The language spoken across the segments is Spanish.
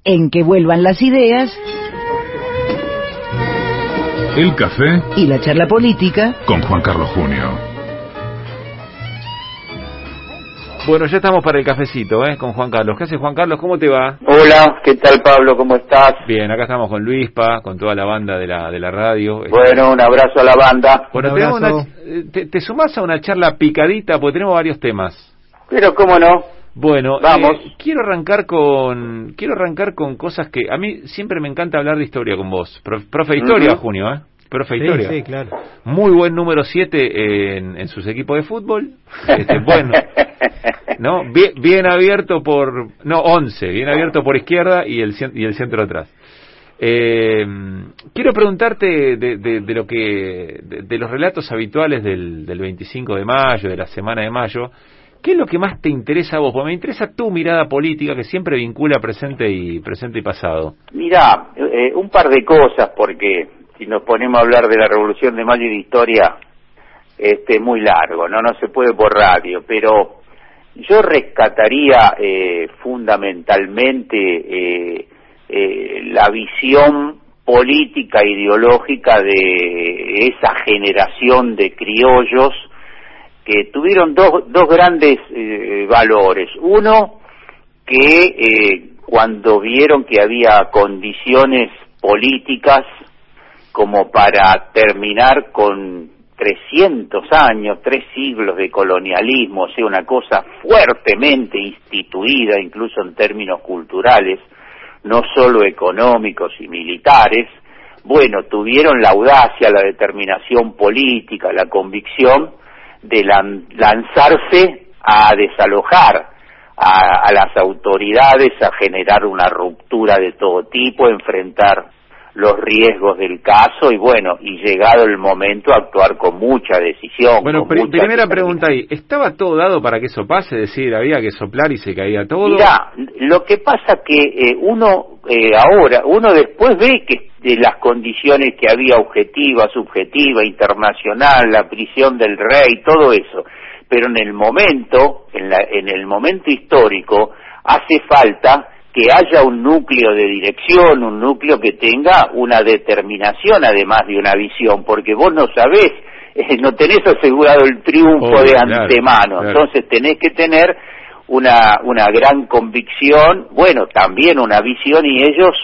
en que vuelvan las ideas, el café y la charla política con Juan Carlos Junio. Bueno, ya estamos para el cafecito, con Juan Carlos. ¿Qué haces, Juan Carlos? ¿Cómo te va? Hola, ¿qué tal, Pablo? ¿Cómo estás? Bien, acá estamos con Luispa, con toda la banda de la radio. Bueno, un abrazo a la banda. Bueno, te sumás a una charla picadita, porque tenemos varios temas. Pero, ¿cómo no? Bueno, vamos. Quiero arrancar con cosas que a mí siempre me encanta hablar de historia con vos. Profe de historia, Junio, Profe de historia. Sí, claro. Muy buen número 7 en sus equipos de fútbol. Bueno, ¿no? Bien abierto por... No, 11. Bien abierto por izquierda y el centro atrás. Quiero preguntarte de los relatos habituales del 25 de mayo, de la semana de mayo. ¿Qué es lo que más te interesa a vos? Porque me interesa tu mirada política, que siempre vincula presente y pasado. Mirá, un par de cosas, porque si nos ponemos a hablar de la Revolución de Mayo y de historia, es muy largo, no se puede por radio, pero yo rescataría fundamentalmente la visión política e ideológica de esa generación de criollos que tuvieron dos grandes valores. Uno, que cuando vieron que había condiciones políticas como para terminar con 300 años, 3 siglos de colonialismo, o sea, una cosa fuertemente instituida, incluso en términos culturales, no solo económicos y militares, bueno, tuvieron la audacia, la determinación política, la convicción de lanzarse a desalojar a las autoridades, a generar una ruptura de todo tipo, enfrentar los riesgos del caso y bueno, y llegado el momento actuar con mucha decisión. Bueno, primera pregunta ahí, ¿estaba todo dado para que eso pase? Es decir, había que soplar y se caía todo. Mirá, lo que pasa que uno después ve que de las condiciones que había objetiva, subjetiva, internacional, la prisión del rey, todo eso, pero en el momento histórico hace falta que haya un núcleo de dirección, un núcleo que tenga una determinación además de una visión, porque vos no sabés, no tenés asegurado el triunfo de antemano, claro. Entonces tenés que tener una gran convicción, bueno, también una visión, y ellos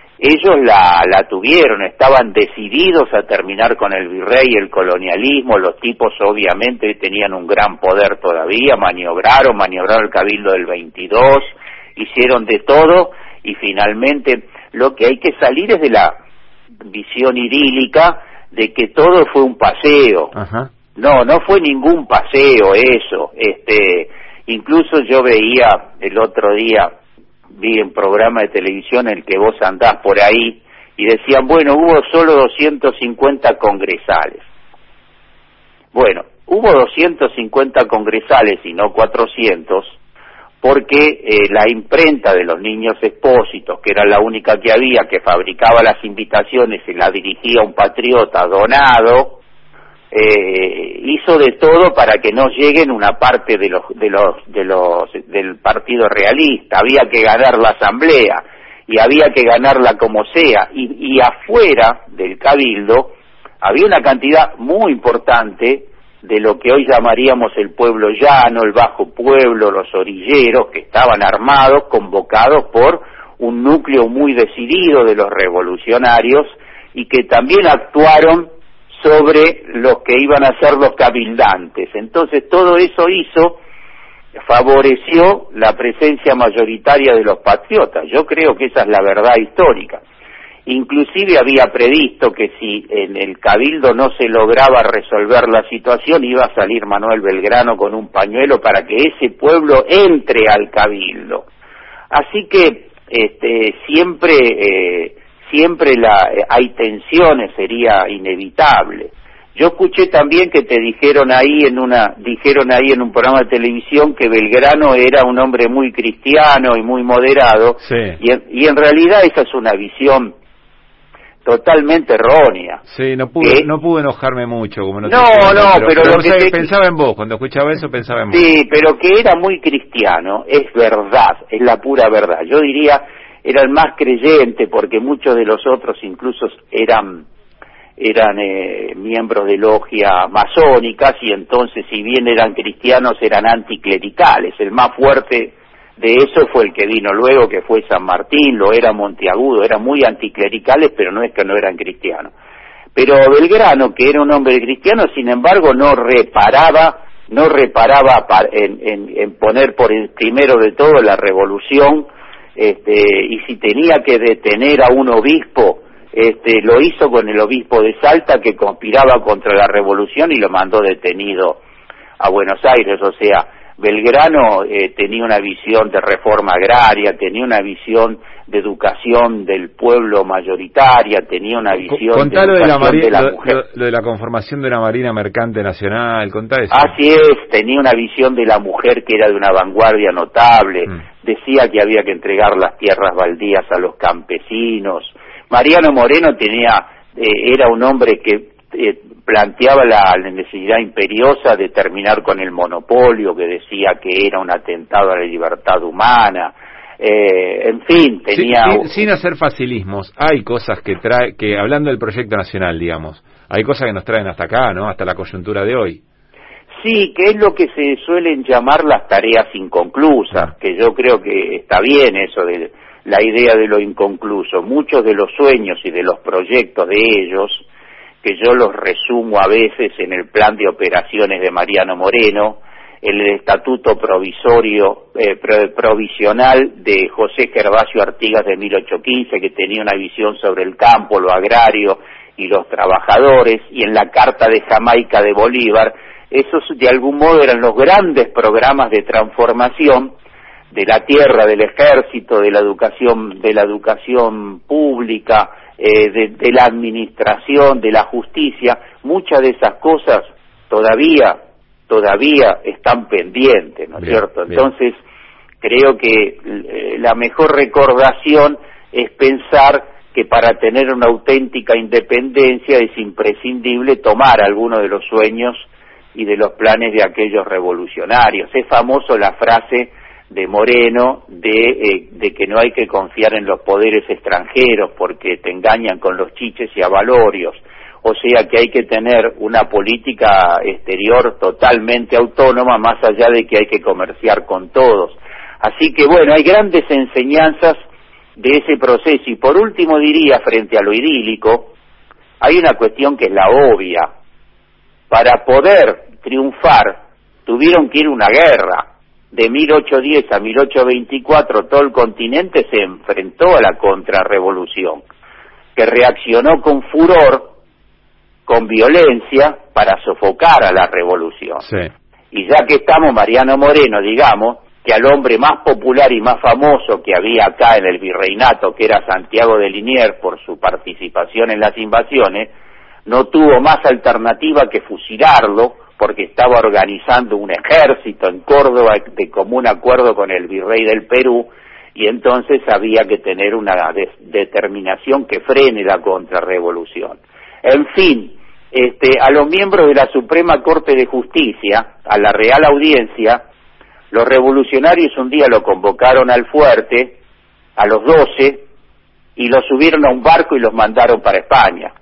la tuvieron, estaban decididos a terminar con el virrey y el colonialismo. Los tipos obviamente tenían un gran poder todavía, maniobraron el cabildo del 22, hicieron de todo, y finalmente lo que hay que salir es de la visión idílica de que todo fue un paseo. Ajá. No fue ningún paseo eso. Incluso yo veía el otro día, vi en programa de televisión en el que vos andás por ahí, y decían, bueno, hubo solo 250 congresales. Bueno, hubo 250 congresales y no 400, porque la imprenta de los Niños Expósitos, que era la única que había, que fabricaba las invitaciones y la dirigía un patriota donado, hizo de todo para que no lleguen una parte del Partido Realista. Había que ganar la asamblea y había que ganarla como sea, y afuera del cabildo había una cantidad muy importante de lo que hoy llamaríamos el pueblo llano, el bajo pueblo, los orilleros, que estaban armados, convocados por un núcleo muy decidido de los revolucionarios, y que también actuaron sobre los que iban a ser los cabildantes. Entonces todo eso favoreció la presencia mayoritaria de los patriotas. Yo creo que esa es la verdad histórica. Inclusive había previsto que si en el cabildo no se lograba resolver la situación, iba a salir Manuel Belgrano con un pañuelo para que ese pueblo entre al cabildo. Así que siempre hay tensiones, sería inevitable. Yo escuché también que dijeron ahí en un programa de televisión que Belgrano era un hombre muy cristiano y muy moderado, sí. y en realidad esa es una visión totalmente errónea. Sí, no pude enojarme mucho, como pero lo que pensaba en vos, cuando escuchaba eso pensaba en vos. Sí, pero que era muy cristiano, es verdad, es la pura verdad. Yo diría, era el más creyente, porque muchos de los otros incluso eran miembros de logias masónicas, y entonces, si bien eran cristianos, eran anticlericales. El más fuerte de eso fue el que vino luego, que fue San Martín, lo era Monteagudo, eran muy anticlericales, pero no es que no eran cristianos. Pero Belgrano, que era un hombre cristiano, sin embargo, no reparaba en poner por el primero de todo la revolución, y si tenía que detener a un obispo, lo hizo con el obispo de Salta, que conspiraba contra la revolución, y lo mandó detenido a Buenos Aires. O sea, Belgrano tenía una visión de reforma agraria, tenía una visión de educación del pueblo mayoritaria, tenía una visión contalo de educación de la mujer. Lo de la conformación de una Marina Mercante Nacional, contá eso. Así es, tenía una visión de la mujer que era de una vanguardia notable, decía que había que entregar las tierras baldías a los campesinos. Mariano Moreno era un hombre que planteaba la necesidad imperiosa de terminar con el monopolio, que decía que era un atentado a la libertad humana. En fin, tenía... Sin hacer facilismos, hay cosas que hablando del proyecto nacional, digamos, hay cosas que nos traen hasta acá, ¿no? Hasta la coyuntura de hoy. Sí, que es lo que se suelen llamar las tareas inconclusas, que yo creo que está bien eso de la idea de lo inconcluso. Muchos de los sueños y de los proyectos de ellos, que yo los resumo a veces en el plan de operaciones de Mariano Moreno, en el estatuto provisional de José Gervasio Artigas de 1815, que tenía una visión sobre el campo, lo agrario y los trabajadores, y en la Carta de Jamaica de Bolívar. Esos de algún modo eran los grandes programas de transformación de la tierra, del ejército, de la educación pública, de la administración, de la justicia. Muchas de esas cosas todavía están pendientes, ¿no es cierto? Bien. Entonces, creo que la mejor recordación es pensar que para tener una auténtica independencia es imprescindible tomar algunos de los sueños y de los planes de aquellos revolucionarios. Es famoso la frase de Moreno de que no hay que confiar en los poderes extranjeros porque te engañan con los chiches y avalorios. O sea que hay que tener una política exterior totalmente autónoma, más allá de que hay que comerciar con todos. Así que bueno, hay grandes enseñanzas de ese proceso. Y por último diría, frente a lo idílico, hay una cuestión que es la obvia. Para poder triunfar tuvieron que ir a una guerra. De 1810 a 1824 todo el continente se enfrentó a la contrarrevolución, que reaccionó con furor, con violencia, para sofocar a la revolución. Sí. Y ya que estamos, Mariano Moreno, digamos, que al hombre más popular y más famoso que había acá en el virreinato, que era Santiago de Liniers, por su participación en las invasiones, no tuvo más alternativa que fusilarlo, porque estaba organizando un ejército en Córdoba de común acuerdo con el virrey del Perú, y entonces había que tener una determinación que frene la contrarrevolución. En fin, a los miembros de la Suprema Corte de Justicia, a la Real Audiencia, los revolucionarios un día lo convocaron al fuerte, a los 12, y los subieron a un barco y los mandaron para España.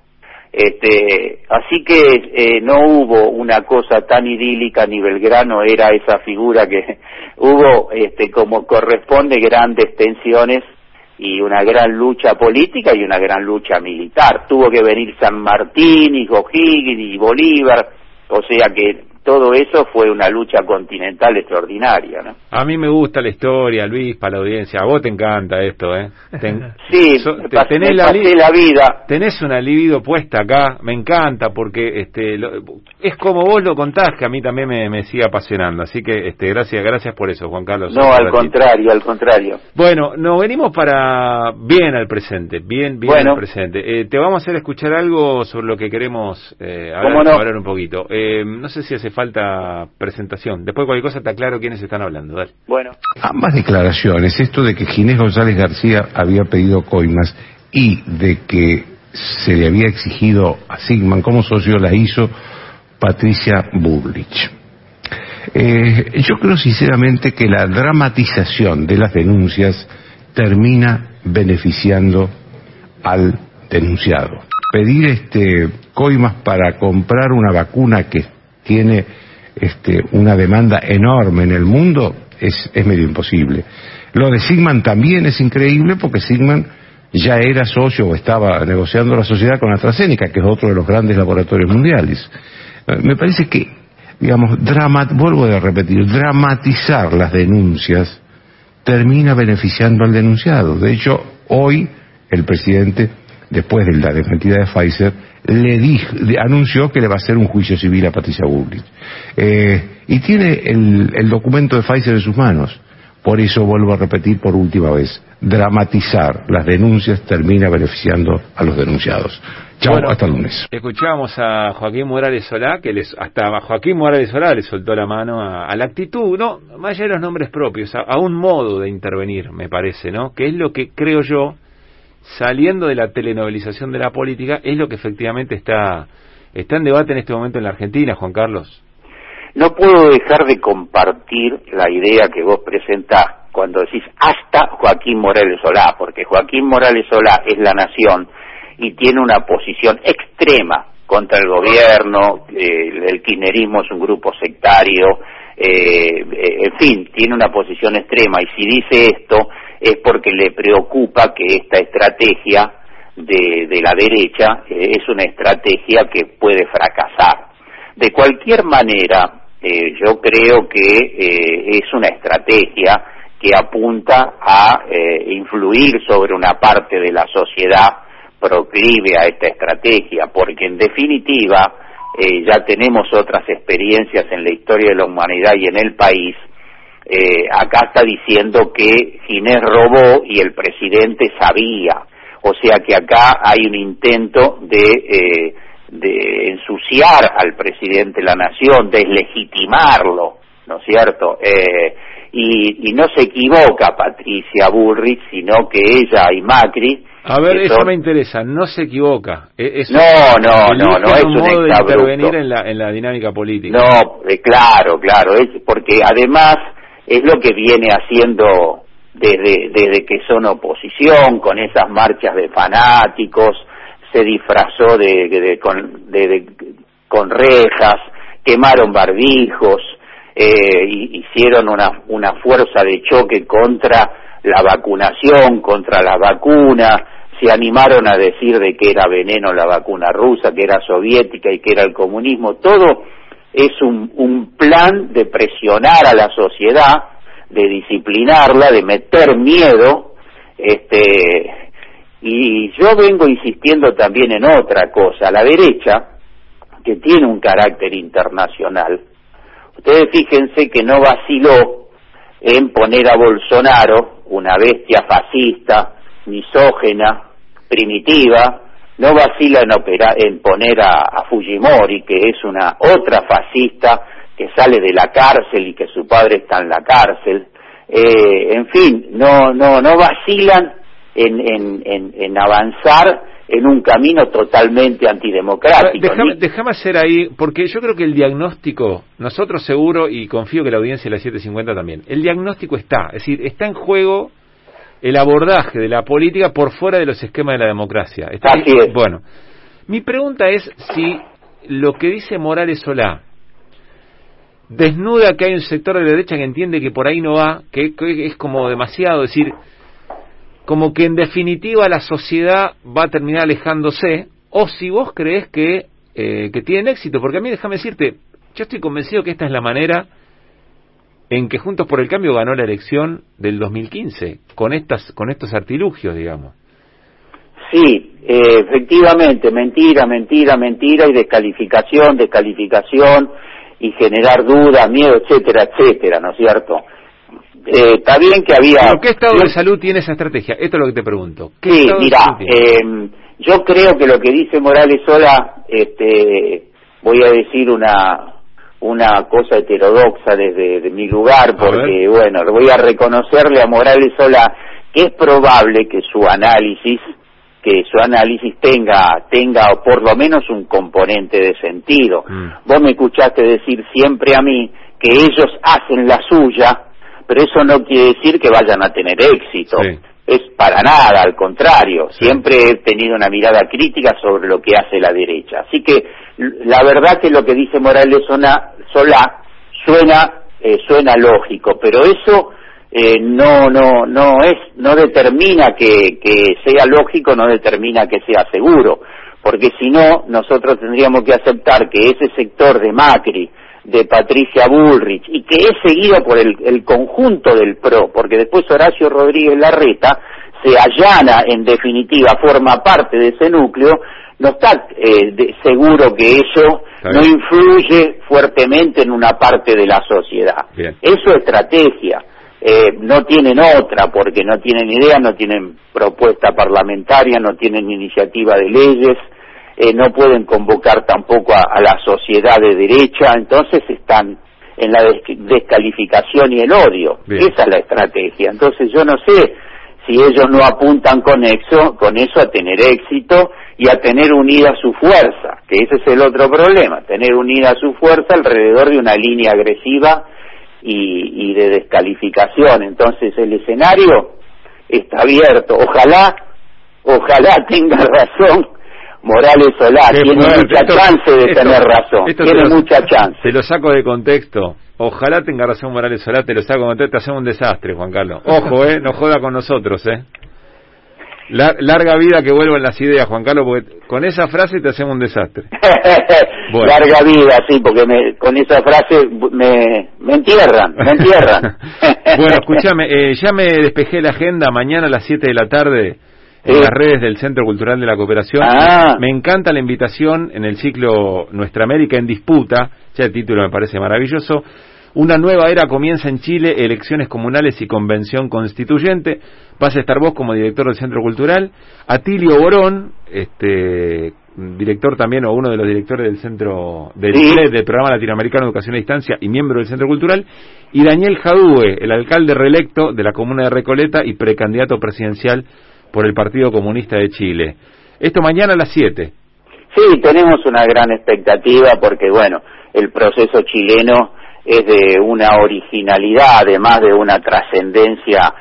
Así que no hubo una cosa tan idílica, ni Belgrano era esa figura que hubo, como corresponde, grandes tensiones y una gran lucha política y una gran lucha militar. Tuvo que venir San Martín y O'Higgins y Bolívar, o sea que todo eso fue una lucha continental extraordinaria, ¿no? A mí me gusta la historia, Luis, para la audiencia. A vos te encanta esto, ¿eh? Sí, tenés la vida. Tenés una libido puesta acá, me encanta, porque es como vos lo contás, que a mí también me sigue apasionando. Así que gracias por eso, Juan Carlos. No, al contrario. Bueno, nos venimos bien al presente, bien al presente. Te vamos a hacer escuchar algo sobre lo que queremos hablar un poquito. No sé si hace falta presentación. Después cualquier cosa te aclaro quiénes están hablando. Dale. Bueno. Ambas declaraciones, esto de que Ginés González García había pedido coimas y de que se le había exigido a Sigman como socio, la hizo Patricia Bullrich. Yo creo sinceramente que la dramatización de las denuncias termina beneficiando al denunciado. Pedir coimas para comprar una vacuna que tiene una demanda enorme en el mundo es medio imposible. Lo de Sigman también es increíble porque Sigman ya era socio o estaba negociando la sociedad con AstraZeneca, que es otro de los grandes laboratorios mundiales. Me parece que, digamos, vuelvo a repetir, dramatizar las denuncias termina beneficiando al denunciado. De hecho, hoy el presidente, después de la desmentida de Pfizer, anunció que le va a hacer un juicio civil a Patricia Bullrich. Y tiene el documento de Pfizer en sus manos. Por eso vuelvo a repetir por última vez, dramatizar las denuncias termina beneficiando a los denunciados. Chao, bueno, hasta el lunes. Escuchábamos a Joaquín Morales Solá, que hasta Joaquín Morales Solá le soltó la mano a la actitud, no, más allá de los nombres propios, a un modo de intervenir, me parece, ¿no? Que es lo que creo yo, saliendo de la telenovelización de la política, es lo que efectivamente está en debate en este momento en la Argentina, Juan Carlos. No puedo dejar de compartir la idea que vos presentás cuando decís hasta Joaquín Morales Solá, porque Joaquín Morales Solá es La Nación y tiene una posición extrema contra el gobierno, el kirchnerismo es un grupo sectario, en fin, tiene una posición extrema, y si dice esto es porque le preocupa que esta estrategia de la derecha es una estrategia que puede fracasar. De cualquier manera, yo creo que es una estrategia que apunta a influir sobre una parte de la sociedad proclive a esta estrategia, porque en definitiva ya tenemos otras experiencias en la historia de la humanidad y en el país. Acá está diciendo que Ginés robó y el presidente sabía, o sea que acá hay un intento de ensuciar al presidente de la Nación, deslegitimarlo, ¿no es cierto? Y no se equivoca Patricia Bullrich, sino que ella y Macri... A ver, eso me interesa, no se equivoca. No, es un modo de exabrupto. Intervenir en la dinámica política. No, claro, es porque además es lo que viene haciendo desde que son oposición, con esas marchas de fanáticos, se disfrazó con rejas, quemaron barbijos, hicieron una fuerza de choque contra la vacunación, contra la vacuna, se animaron a decir de que era veneno la vacuna rusa, que era soviética y que era el comunismo. Todo es un plan de presionar a la sociedad, de disciplinarla, de meter miedo, y yo vengo insistiendo también en otra cosa. La derecha, que tiene un carácter internacional, ustedes fíjense que no vaciló en poner a Bolsonaro, una bestia fascista, misógena, primitiva, no vacila en poner a Fujimori, que es una otra fascista que sale de la cárcel y que su padre está en la cárcel. En fin, no vacilan en avanzar en un camino totalmente antidemocrático. Déjame hacer ahí, porque yo creo que el diagnóstico, nosotros seguro, y confío que la audiencia de la 750 también, el diagnóstico está, es decir, está en juego el abordaje de la política por fuera de los esquemas de la democracia. Así es. Bueno, mi pregunta es si lo que dice Morales Solá desnuda que hay un sector de la derecha que entiende que por ahí no va, que es como demasiado, es decir, como que en definitiva la sociedad va a terminar alejándose, o si vos creés que tienen éxito, porque a mí, déjame decirte, yo estoy convencido que esta es la manera en que Juntos por el Cambio ganó la elección del 2015, con estos artilugios, digamos. Sí, efectivamente, mentira, y descalificación, y generar dudas, miedo, etcétera, ¿no es cierto? Está bien que había... ¿Pero qué estado de salud tiene esa estrategia? Esto es lo que te pregunto. Sí, mira, yo creo que lo que dice Morales Solá, voy a decir una cosa heterodoxa desde mi lugar, porque bueno, voy a reconocerle a Morales Solá que es probable que su análisis tenga por lo menos un componente de sentido. Vos me escuchaste decir siempre a mí que ellos hacen la suya, pero eso no quiere decir que vayan a tener éxito. Sí. es para nada, al contrario, siempre he tenido una mirada crítica sobre lo que hace la derecha. Así que la verdad que lo que dice Morales Solá suena lógico, pero eso no determina que sea lógico, no determina que sea seguro, porque si no, nosotros tendríamos que aceptar que ese sector de Macri, de Patricia Bullrich, y que es seguido por el conjunto del PRO, porque después Horacio Rodríguez Larreta se allana, en definitiva, forma parte de ese núcleo, no está seguro que eso no influye fuertemente en una parte de la sociedad. Bien. Es su estrategia. No tienen otra, porque no tienen idea, no tienen propuesta parlamentaria, no tienen iniciativa de leyes, no pueden convocar tampoco a la sociedad de derecha, entonces están en la descalificación y el odio. Bien. Esa es la estrategia. Entonces yo no sé si ellos no apuntan con eso a tener éxito y a tener unida su fuerza, que ese es el otro problema, tener unida su fuerza alrededor de una línea agresiva y de descalificación. Entonces el escenario está abierto. Ojalá tenga razón Morales Solá, tiene mucha chance de tener razón, tiene mucha chance. Te lo saco de contexto. Ojalá tenga razón Morales Solá, te lo saco de contexto, te hacemos un desastre, Juan Carlos. Ojo, no joda con nosotros, Larga vida que vuelvan las ideas, Juan Carlos, porque con esa frase te hacemos un desastre. Bueno. Larga vida, sí, porque con esa frase me entierran. Bueno, escúchame, ya me despejé la agenda, mañana a las 7 de la tarde en las redes del Centro Cultural de la Cooperación. Me encanta la invitación en el ciclo Nuestra América en Disputa, ya el título me parece maravilloso. Una nueva era comienza en Chile, elecciones comunales y convención constituyente. Vas a estar vos como director del Centro Cultural, Atilio Borón, director también, o uno de los directores del Centro del Programa Latinoamericano de Educación a Distancia y miembro del Centro Cultural, y Daniel Jadue, el alcalde reelecto de la comuna de Recoleta y precandidato presidencial por el Partido Comunista de Chile. Esto mañana a las 7. Sí, tenemos una gran expectativa porque, bueno, el proceso chileno es de una originalidad, además de una trascendencia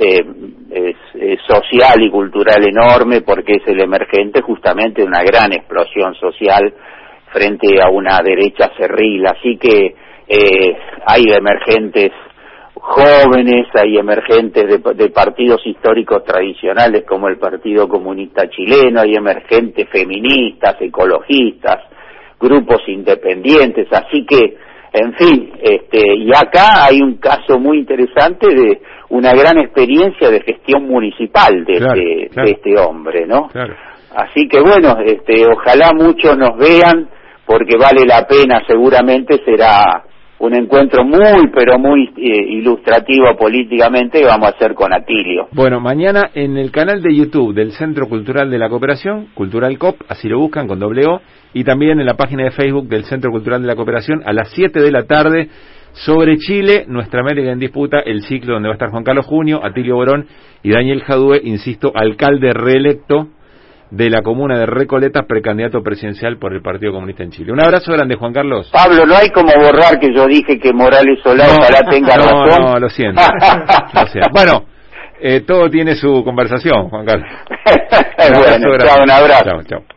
social y cultural enorme, porque es el emergente justamente de una gran explosión social frente a una derecha cerril. Así que hay emergentes jóvenes, hay emergentes de partidos históricos tradicionales como el Partido Comunista Chileno, hay emergentes feministas, ecologistas, grupos independientes, así que, en fin, y acá hay un caso muy interesante de una gran experiencia de gestión municipal de este hombre, ¿no? Claro. Así que bueno, ojalá muchos nos vean, porque vale la pena, seguramente será un encuentro muy, pero muy ilustrativo políticamente que vamos a hacer con Atilio. Bueno, mañana en el canal de YouTube del Centro Cultural de la Cooperación, Cultural COP, así lo buscan con doble-O, y también en la página de Facebook del Centro Cultural de la Cooperación a las 7 de la tarde, sobre Chile, Nuestra América en Disputa, el ciclo donde va a estar Juan Carlos Junio, Atilio Borón y Daniel Jadue, insisto, alcalde reelecto de la comuna de Recoleta, precandidato presidencial por el Partido Comunista en Chile. Un abrazo grande, Juan Carlos. Pablo, no hay como borrar que yo dije que Morales Solá ojalá tenga razón. No, lo siento. Bueno, todo tiene su conversación, Juan Carlos. Bueno, chao, un abrazo. Chao.